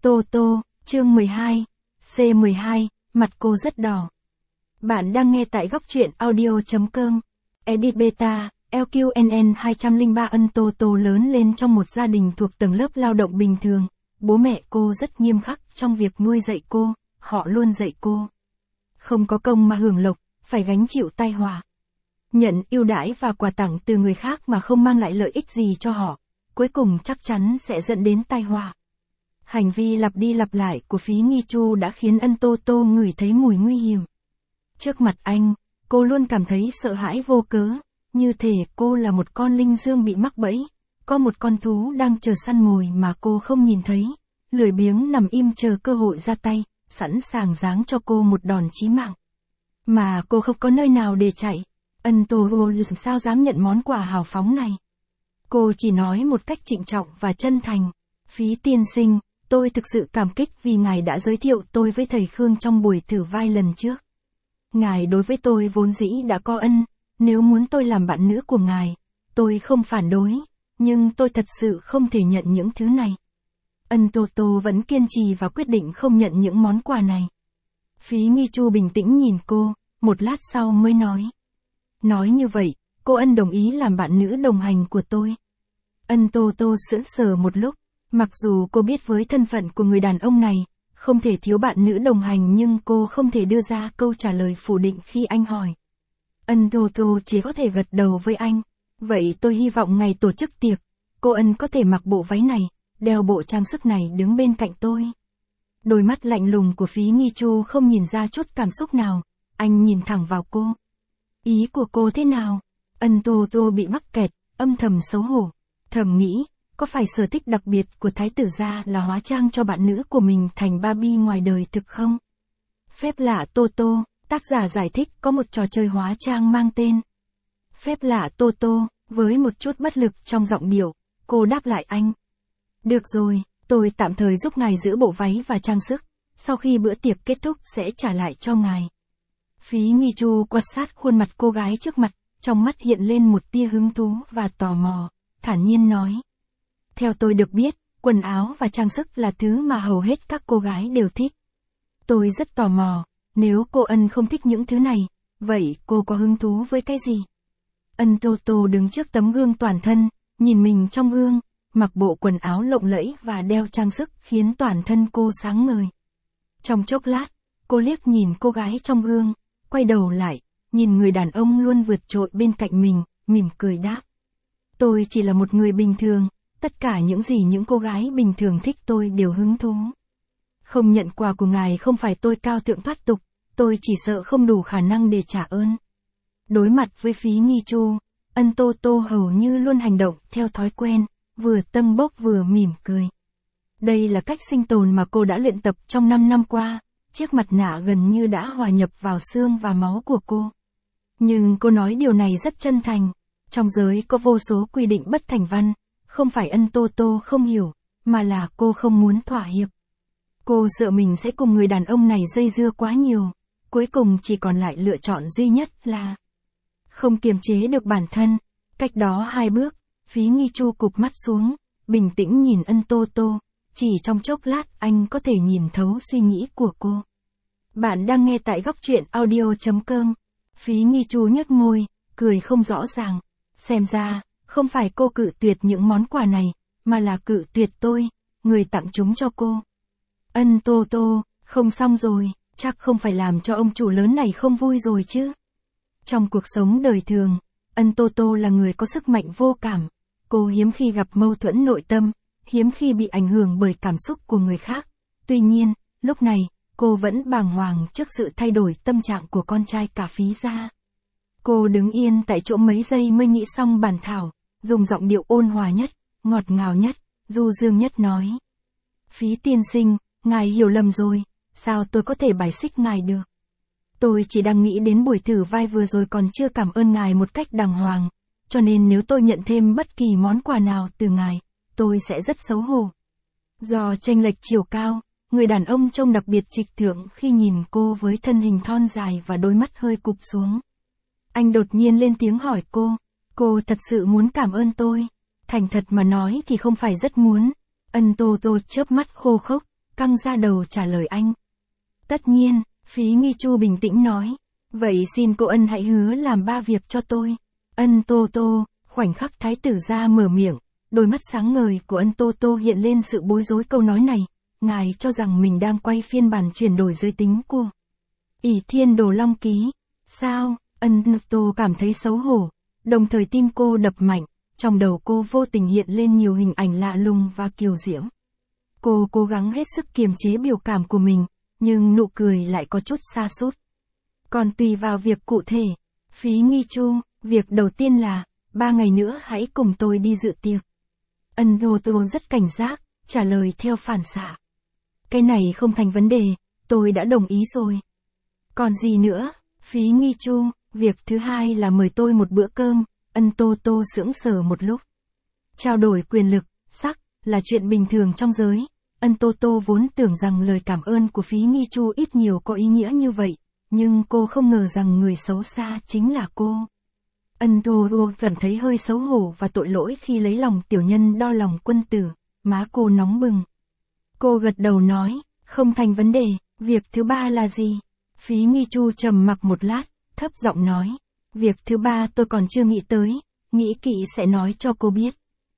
Tô Tô, chương 12, C12, mặt cô rất đỏ. Bạn đang nghe tại góc truyện audio.com. Edit Beta, LQNN 203. Tô Tô lớn lên trong một gia đình thuộc tầng lớp lao động bình thường. Bố mẹ cô rất nghiêm khắc trong việc nuôi dạy cô, họ luôn dạy cô. Không có công mà hưởng lộc, phải gánh chịu tai họa. Nhận ưu đãi và quà tặng từ người khác mà không mang lại lợi ích gì cho họ, cuối cùng chắc chắn sẽ dẫn đến tai họa. Hành vi lặp đi lặp lại của Phí Nghi Chu đã khiến Tô Tô ngửi thấy mùi nguy hiểm. Trước mặt anh, cô luôn cảm thấy sợ hãi vô cớ, như thể cô là một con linh dương bị mắc bẫy, có một con thú đang chờ săn mồi mà cô không nhìn thấy, lười biếng nằm im chờ cơ hội ra tay, sẵn sàng giáng cho cô một đòn chí mạng. Mà cô không có nơi nào để chạy, Tô Tô sao dám nhận món quà hào phóng này. Cô chỉ nói một cách trịnh trọng và chân thành, Phí tiên sinh, tôi thực sự cảm kích vì ngài đã giới thiệu tôi với thầy Khương trong buổi thử vai lần trước. Ngài đối với tôi vốn dĩ đã có ân, nếu muốn tôi làm bạn nữ của ngài, tôi không phản đối, nhưng tôi thật sự không thể nhận những thứ này. Tô Tô vẫn kiên trì và quyết định không nhận những món quà này. Phí Nghi Chu bình tĩnh nhìn cô, một lát sau mới nói. Nói như vậy, cô đồng ý làm bạn nữ đồng hành của tôi. Tô Tô sững sờ một lúc, mặc dù cô biết với thân phận của người đàn ông này, không thể thiếu bạn nữ đồng hành nhưng cô không thể đưa ra câu trả lời phủ định khi anh hỏi. Tô Tô chỉ có thể gật đầu với anh. Vậy tôi hy vọng ngày tổ chức tiệc, cô có thể mặc bộ váy này, đeo bộ trang sức này đứng bên cạnh tôi. Đôi mắt lạnh lùng của Phí Nghi Chu không nhìn ra chút cảm xúc nào, anh nhìn thẳng vào cô. Ý của cô thế nào? Tô Tô bị mắc kẹt, âm thầm xấu hổ, thầm nghĩ, có phải sở thích đặc biệt của thái tử gia là hóa trang cho bạn nữ của mình thành Barbie ngoài đời thực không? Phép lạ Tô Tô, tác giả giải thích có một trò chơi hóa trang mang tên Phép lạ Tô Tô, với một chút bất lực trong giọng điệu, cô đáp lại anh. Được rồi, tôi tạm thời giúp ngài giữ bộ váy và trang sức, sau khi bữa tiệc kết thúc sẽ trả lại cho ngài. Phí Nghi Chu quan sát khuôn mặt cô gái trước mặt, trong mắt hiện lên một tia hứng thú và tò mò, thản nhiên nói. Theo tôi được biết, quần áo và trang sức là thứ mà hầu hết các cô gái đều thích. Tôi rất tò mò, nếu cô không thích những thứ này, vậy cô có hứng thú với cái gì? Tô Tô đứng trước tấm gương toàn thân, nhìn mình trong gương, mặc bộ quần áo lộng lẫy và đeo trang sức khiến toàn thân cô sáng ngời. Trong chốc lát, cô liếc nhìn cô gái trong gương, quay đầu lại, nhìn người đàn ông luôn vượt trội bên cạnh mình, mỉm cười đáp. Tôi chỉ là một người bình thường, tất cả những gì những cô gái bình thường thích tôi đều hứng thú. Không nhận quà của ngài không phải tôi cao thượng thoát tục, tôi chỉ sợ không đủ khả năng để trả ơn. Đối mặt với Phí Nghi Chu, Tô Tô hầu như luôn hành động theo thói quen, vừa tâng bốc vừa mỉm cười. Đây là cách sinh tồn mà cô đã luyện tập trong 5 năm qua, chiếc mặt nạ gần như đã hòa nhập vào xương và máu của cô. Nhưng cô nói điều này rất chân thành, trong giới có vô số quy định bất thành văn, không phải Tô Tô không hiểu, mà là cô không muốn thỏa hiệp. Cô sợ mình sẽ cùng người đàn ông này dây dưa quá nhiều, cuối cùng chỉ còn lại lựa chọn duy nhất là không kiềm chế được bản thân. Cách đó 2 bước, Phí Nghi Chu cụp mắt xuống, bình tĩnh nhìn Tô Tô, chỉ trong chốc lát anh có thể nhìn thấu suy nghĩ của cô. Bạn đang nghe tại góc truyện audio.com. Phí Nghi Chu nhếch môi, cười không rõ ràng. Xem ra, không phải cô cự tuyệt những món quà này, mà là cự tuyệt tôi, người tặng chúng cho cô. Tô Tô, không xong rồi, chắc không phải làm cho ông chủ lớn này không vui rồi chứ. Trong cuộc sống đời thường, Tô Tô là người có sức mạnh vô cảm. Cô hiếm khi gặp mâu thuẫn nội tâm, hiếm khi bị ảnh hưởng bởi cảm xúc của người khác. Tuy nhiên, lúc này, cô vẫn bàng hoàng trước sự thay đổi tâm trạng của con trai cả Phí gia. Cô đứng yên tại chỗ mấy giây mới nghĩ xong bản thảo, dùng giọng điệu ôn hòa nhất, ngọt ngào nhất, du dương nhất nói. Phí tiên sinh, ngài hiểu lầm rồi, sao tôi có thể bài xích ngài được? Tôi chỉ đang nghĩ đến buổi thử vai vừa rồi còn chưa cảm ơn ngài một cách đàng hoàng, cho nên nếu tôi nhận thêm bất kỳ món quà nào từ ngài, tôi sẽ rất xấu hổ. Do chênh lệch chiều cao, người đàn ông trông đặc biệt trịch thượng khi nhìn cô với thân hình thon dài và đôi mắt hơi cụp xuống. Anh đột nhiên lên tiếng hỏi cô thật sự muốn cảm ơn tôi? Thành thật mà nói thì không phải rất muốn. Tô Tô chớp mắt khô khốc, căng ra đầu trả lời anh. Tất nhiên, Phí Nghi Chu bình tĩnh nói. Vậy xin cô Ân hãy hứa làm 3 việc cho tôi. Ân Tô Tô, khoảnh khắc thái tử ra mở miệng, đôi mắt sáng ngời của Ân Tô Tô hiện lên sự bối rối câu nói này. Ngài cho rằng mình đang quay phiên bản chuyển đổi giới tính của Ỷ Thiên Đồ Long Ký. Sao? Ân Tô cảm thấy xấu hổ, đồng thời tim cô đập mạnh, trong đầu cô vô tình hiện lên nhiều hình ảnh lạ lùng và kiều diễm. Cô cố gắng hết sức kiềm chế biểu cảm của mình, nhưng nụ cười lại có chút sa sút. Còn tùy vào việc cụ thể, Phí Nghi Chu, việc đầu tiên là, 3 ngày nữa hãy cùng tôi đi dự tiệc. Ân Tô rất cảnh giác, trả lời theo phản xạ. Cái này không thành vấn đề, tôi đã đồng ý rồi. Còn gì nữa? Phí Nghi Chu, việc thứ hai là mời tôi một bữa cơm. Ân Tô Tô sững sờ một lúc. Trao đổi quyền lực, sắc, là chuyện bình thường trong giới. Ân Tô Tô vốn tưởng rằng lời cảm ơn của Phí Nghi Chu ít nhiều có ý nghĩa như vậy, nhưng cô không ngờ rằng người xấu xa chính là cô. Ân Tô Tô cảm thấy hơi xấu hổ và tội lỗi khi lấy lòng tiểu nhân đo lòng quân tử, má cô nóng bừng. Cô gật đầu nói, không thành vấn đề, việc thứ ba là gì? Phí Nghi Chu trầm mặc một lát, thấp giọng nói, việc thứ ba tôi còn chưa nghĩ tới, nghĩ kỹ sẽ nói cho cô biết.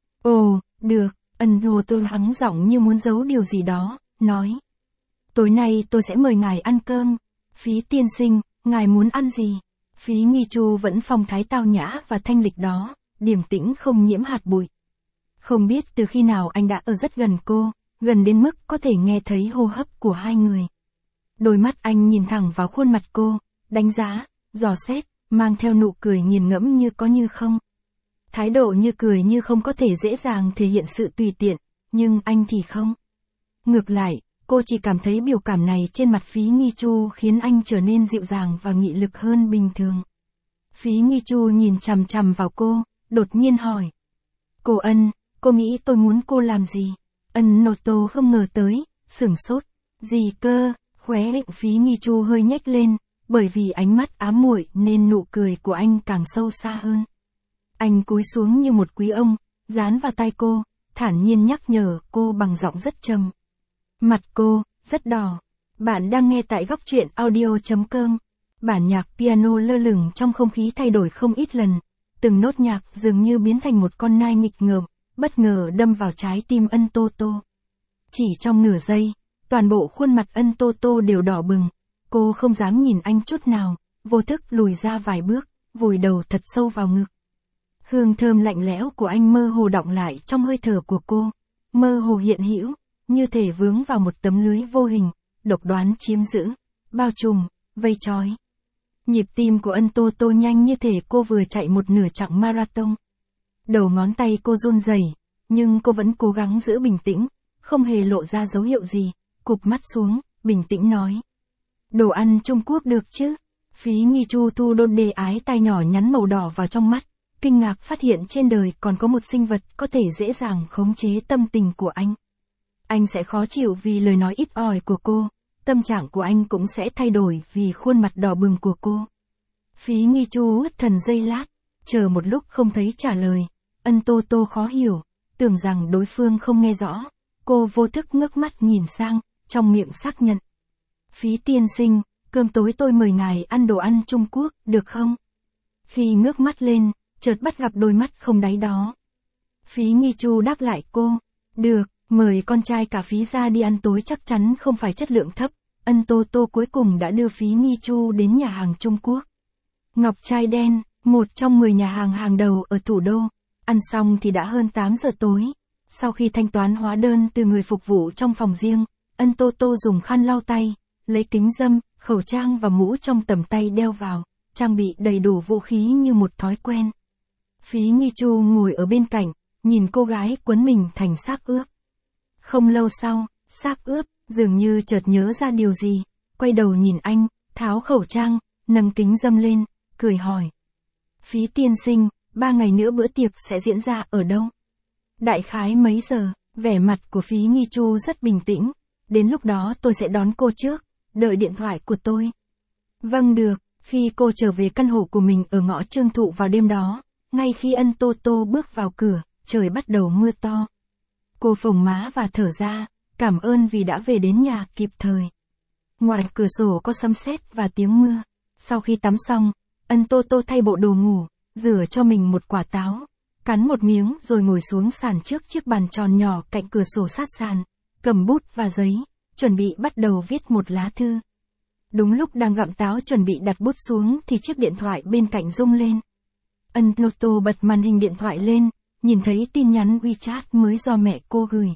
Ồ, được, Ân Tô Tô hắng giọng như muốn giấu điều gì đó, nói. Tối nay tôi sẽ mời ngài ăn cơm. Phí tiên sinh, ngài muốn ăn gì? Phí Nghi Chu vẫn phong thái tao nhã và thanh lịch đó, điềm tĩnh không nhiễm hạt bụi. Không biết từ khi nào anh đã ở rất gần cô, gần đến mức có thể nghe thấy hô hấp của hai người. Đôi mắt anh nhìn thẳng vào khuôn mặt cô, đánh giá, dò xét, mang theo nụ cười nghiền ngẫm như có như không. Thái độ như cười như không có thể dễ dàng thể hiện sự tùy tiện, nhưng anh thì không. Ngược lại, cô chỉ cảm thấy biểu cảm này trên mặt Phí Nghi Chu khiến anh trở nên dịu dàng và nghị lực hơn bình thường. Phí Nghi Chu nhìn chằm chằm vào cô, đột nhiên hỏi. Cô Ân, cô nghĩ tôi muốn cô làm gì? Ân Nô Tô không ngờ tới, sửng sốt. Gì cơ? Khóe miệng Phí Nghi Chu hơi nhếch lên, bởi vì ánh mắt ám muội nên nụ cười của anh càng sâu xa hơn. Anh cúi xuống như một quý ông, dán vào tai cô, thản nhiên nhắc nhở cô bằng giọng rất trầm. Mặt cô, rất đỏ. Bạn đang nghe tại góc truyện audio.com. Bản nhạc piano lơ lửng trong không khí thay đổi không ít lần. Từng nốt nhạc dường như biến thành một con nai nghịch ngợm, bất ngờ đâm vào trái tim Ân Tô Tô. Chỉ trong nửa giây, toàn bộ khuôn mặt Ân Tô Tô đều đỏ bừng. Cô không dám nhìn anh chút nào, vô thức lùi ra vài bước, vùi đầu thật sâu vào ngực. Hương thơm lạnh lẽo của anh mơ hồ đọng lại trong hơi thở của cô, mơ hồ hiện hữu, như thể vướng vào một tấm lưới vô hình, độc đoán chiếm giữ, bao trùm, vây trói. Nhịp tim của Ân Tô Tô nhanh như thể cô vừa chạy một nửa chặng marathon. Đầu ngón tay cô run rẩy, nhưng cô vẫn cố gắng giữ bình tĩnh, không hề lộ ra dấu hiệu gì, cụp mắt xuống, bình tĩnh nói. Đồ ăn Trung Quốc được chứ? Phí Nghi Chu thu đôi đê ái tai nhỏ nhắn màu đỏ vào trong mắt, kinh ngạc phát hiện trên đời còn có một sinh vật có thể dễ dàng khống chế tâm tình của anh. Anh sẽ khó chịu vì lời nói ít ỏi của cô, tâm trạng của anh cũng sẽ thay đổi vì khuôn mặt đỏ bừng của cô. Phí Nghi Chu ướt thần giây lát, chờ một lúc không thấy trả lời. Ân Tô Tô khó hiểu, tưởng rằng đối phương không nghe rõ. Cô vô thức ngước mắt nhìn sang, trong miệng xác nhận. Phí tiên sinh, cơm tối tôi mời ngài ăn đồ ăn Trung Quốc, được không? Khi ngước mắt lên, chợt bắt gặp đôi mắt không đáy đó. Phí Nghi Chu đáp lại cô. Được, mời con trai cả Phí ra đi ăn tối chắc chắn không phải chất lượng thấp. Ân Tô Tô cuối cùng đã đưa Phí Nghi Chu đến nhà hàng Trung Quốc. Ngọc Trai Đen, một trong 10 nhà hàng hàng đầu ở thủ đô. Ăn xong thì đã hơn 8 giờ tối. Sau khi thanh toán hóa đơn từ người phục vụ trong phòng riêng, Ân Tô Tô dùng khăn lau tay, lấy kính râm, khẩu trang và mũ trong tầm tay đeo vào, trang bị đầy đủ vũ khí như một thói quen. Phí Nghi Chu ngồi ở bên cạnh, nhìn cô gái quấn mình thành xác ướp. Không lâu sau, xác ướp, dường như chợt nhớ ra điều gì, quay đầu nhìn anh, tháo khẩu trang, nâng kính râm lên, cười hỏi. Phí tiên sinh, 3 ngày nữa bữa tiệc sẽ diễn ra ở đâu? Đại khái mấy giờ? Vẻ mặt của Phí Nghi Chu rất bình tĩnh. Đến lúc đó tôi sẽ đón cô trước, đợi điện thoại của tôi. Vâng được, khi cô trở về căn hộ của mình ở ngõ Trương Thụ vào đêm đó, ngay khi Ân Tô Tô bước vào cửa, trời bắt đầu mưa to. Cô phồng má và thở ra, cảm ơn vì đã về đến nhà kịp thời. Ngoài cửa sổ có sấm sét và tiếng mưa. Sau khi tắm xong, ân Tô Tô thay bộ đồ ngủ, rửa cho mình một quả táo, cắn một miếng rồi ngồi xuống sàn trước chiếc bàn tròn nhỏ cạnh cửa sổ sát sàn, cầm bút và giấy, chuẩn bị bắt đầu viết một lá thư. Đúng lúc đang gặm táo chuẩn bị đặt bút xuống thì chiếc điện thoại bên cạnh rung lên. Ân Tô Tô bật màn hình điện thoại lên, nhìn thấy tin nhắn WeChat mới do mẹ cô gửi.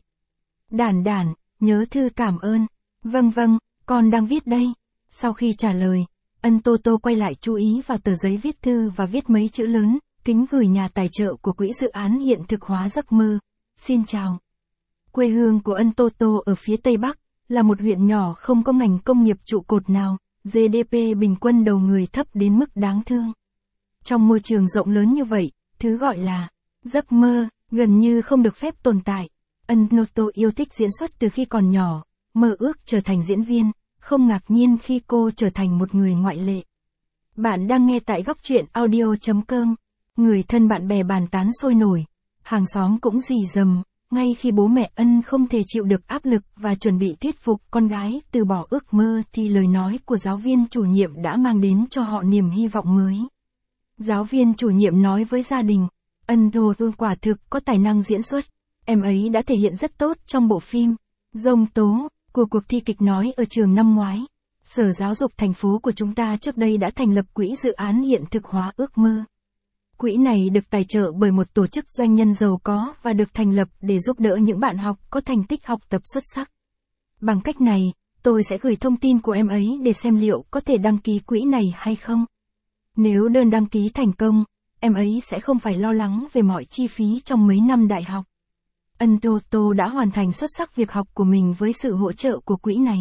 Đản đản, nhớ thư cảm ơn. Vâng, con đang viết đây. Sau khi trả lời, ân Tô Tô quay lại chú ý vào tờ giấy viết thư và viết mấy chữ lớn, kính gửi nhà tài trợ của quỹ dự án hiện thực hóa giấc mơ. Xin chào. Quê hương của ân Tô Tô ở phía Tây Bắc, là một huyện nhỏ không có ngành công nghiệp trụ cột nào, GDP bình quân đầu người thấp đến mức đáng thương. Trong môi trường rộng lớn như vậy, thứ gọi là giấc mơ, gần như không được phép tồn tại. Ân Tô Tô yêu thích diễn xuất từ khi còn nhỏ, mơ ước trở thành diễn viên, không ngạc nhiên khi cô trở thành một người ngoại lệ. Bạn đang nghe tại góc truyện audio.com, người thân bạn bè bàn tán sôi nổi, hàng xóm cũng rì rầm, ngay khi bố mẹ Ân không thể chịu được áp lực và chuẩn bị thuyết phục con gái từ bỏ ước mơ thì lời nói của giáo viên chủ nhiệm đã mang đến cho họ niềm hy vọng mới. Giáo viên chủ nhiệm nói với gia đình, Ân Tô Tô quả thực có tài năng diễn xuất, em ấy đã thể hiện rất tốt trong bộ phim Giông Tố của cuộc thi kịch nói ở trường năm ngoái. Sở Giáo dục thành phố của chúng ta trước đây đã thành lập quỹ dự án hiện thực hóa ước mơ. Quỹ này được tài trợ bởi một tổ chức doanh nhân giàu có và được thành lập để giúp đỡ những bạn học có thành tích học tập xuất sắc. Bằng cách này, tôi sẽ gửi thông tin của em ấy để xem liệu có thể đăng ký quỹ này hay không. Nếu đơn đăng ký thành công, em ấy sẽ không phải lo lắng về mọi chi phí trong mấy năm đại học. Ân Tô Tô đã hoàn thành xuất sắc việc học của mình với sự hỗ trợ của quỹ này.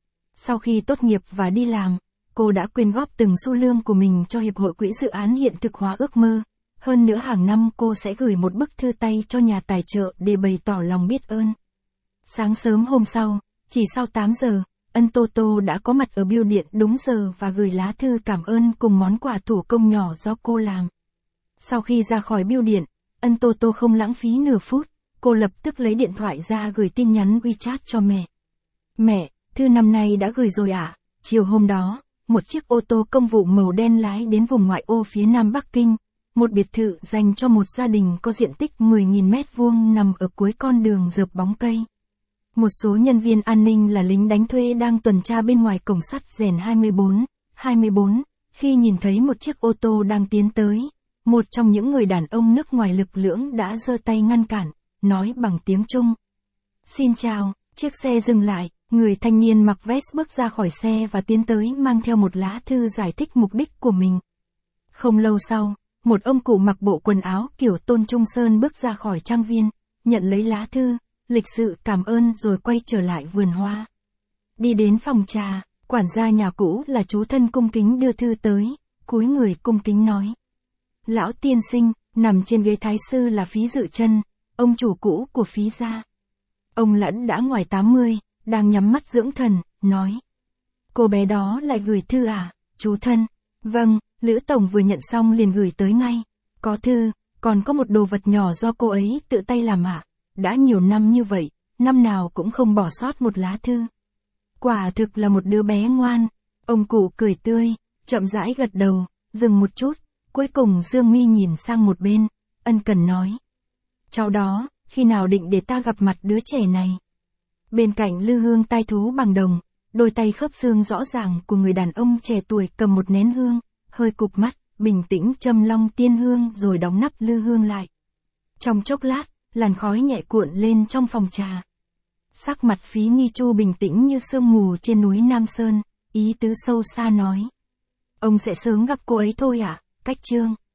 Sau khi tốt nghiệp và đi làm, cô đã quyên góp từng xu lương của mình cho Hiệp hội Quỹ Dự án Hiện thực hóa ước mơ. Hơn nữa hàng năm cô sẽ gửi một bức thư tay cho nhà tài trợ để bày tỏ lòng biết ơn. Sáng sớm hôm sau, chỉ sau 8 giờ, Ân Tô Tô đã có mặt ở bưu điện đúng giờ và gửi lá thư cảm ơn cùng món quà thủ công nhỏ do cô làm. Sau khi ra khỏi bưu điện, Ân Tô Tô không lãng phí nửa phút, cô lập tức lấy điện thoại ra gửi tin nhắn WeChat cho mẹ. Mẹ, thư năm nay đã gửi rồi ạ. Chiều hôm đó, một chiếc ô tô công vụ màu đen lái đến vùng ngoại ô phía nam Bắc Kinh, một biệt thự dành cho một gia đình có diện tích 10.000 mét vuông nằm ở cuối con đường rợp bóng cây. Một số nhân viên an ninh là lính đánh thuê đang tuần tra bên ngoài cổng sắt rèn 24, khi nhìn thấy một chiếc ô tô đang tiến tới, một trong những người đàn ông nước ngoài lực lưỡng đã giơ tay ngăn cản, nói bằng tiếng Trung. Xin chào, chiếc xe dừng lại, người thanh niên mặc vest bước ra khỏi xe và tiến tới mang theo một lá thư giải thích mục đích của mình. Không lâu sau, một ông cụ mặc bộ quần áo kiểu Tôn Trung Sơn bước ra khỏi trang viên, nhận lấy lá thư, lịch sự cảm ơn rồi quay trở lại vườn hoa. Đi đến phòng trà, quản gia nhà cũ là chú thân cung kính đưa thư tới, cúi người cung kính nói. Lão tiên sinh, nằm trên ghế thái sư là Phí Dự Chân, ông chủ cũ của Phí gia. Ông Lẫn đã ngoài 80, đang nhắm mắt dưỡng thần, nói. Cô bé đó lại gửi thư à, chú thân? Vâng, Lữ Tổng vừa nhận xong liền gửi tới ngay. Có thư, còn có một đồ vật nhỏ do cô ấy tự tay làm ạ. Đã nhiều năm như vậy, năm nào cũng không bỏ sót một lá thư. Quả thực là một đứa bé ngoan. Ông cụ cười tươi, chậm rãi gật đầu, dừng một chút, cuối cùng dương mi nhìn sang một bên, ân cần nói. Cháu đó, khi nào định để ta gặp mặt đứa trẻ này? Bên cạnh lư hương tai thú bằng đồng, đôi tay khớp xương rõ ràng của người đàn ông trẻ tuổi cầm một nén hương, hơi cụp mắt, bình tĩnh châm long tiên hương rồi đóng nắp lư hương lại. Trong chốc lát, làn khói nhẹ cuộn lên trong phòng trà. Sắc mặt Phí Nghi Chu bình tĩnh như sương mù trên núi Nam Sơn, ý tứ sâu xa nói. Ông sẽ sớm gặp cô ấy thôi ạ, Cách Trương.